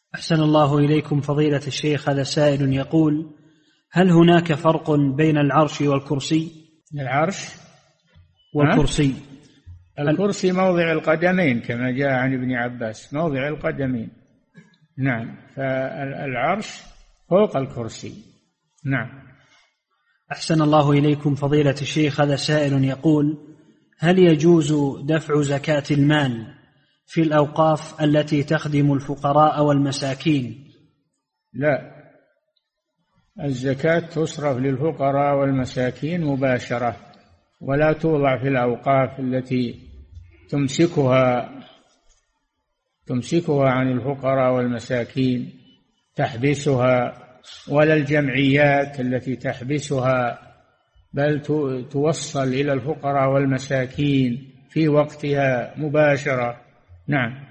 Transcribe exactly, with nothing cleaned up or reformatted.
أحسن الله إليكم فضيلة الشيخ. هذا سائل يقول: هل هناك فرق بين العرش والكرسي؟ العرش والكرسي. الكرسي موضع القدمين كما جاء عن ابن عباس، موضع القدمين. نعم، فالعرش فوق الكرسي. نعم. أحسن الله إليكم فضيلة الشيخ. هذا سائل يقول: هل يجوز دفع زكاة المال في الأوقاف التي تخدم الفقراء والمساكين؟ لا، الزكاة تصرف للفقراء والمساكين مباشرة، ولا توضع في الأوقاف التي تمسكها تمسكها عن الفقراء والمساكين، تحبسها، ولا الجمعيات التي تحبسها، بل توصل إلى الفقراء والمساكين في وقتها مباشرة. نعم.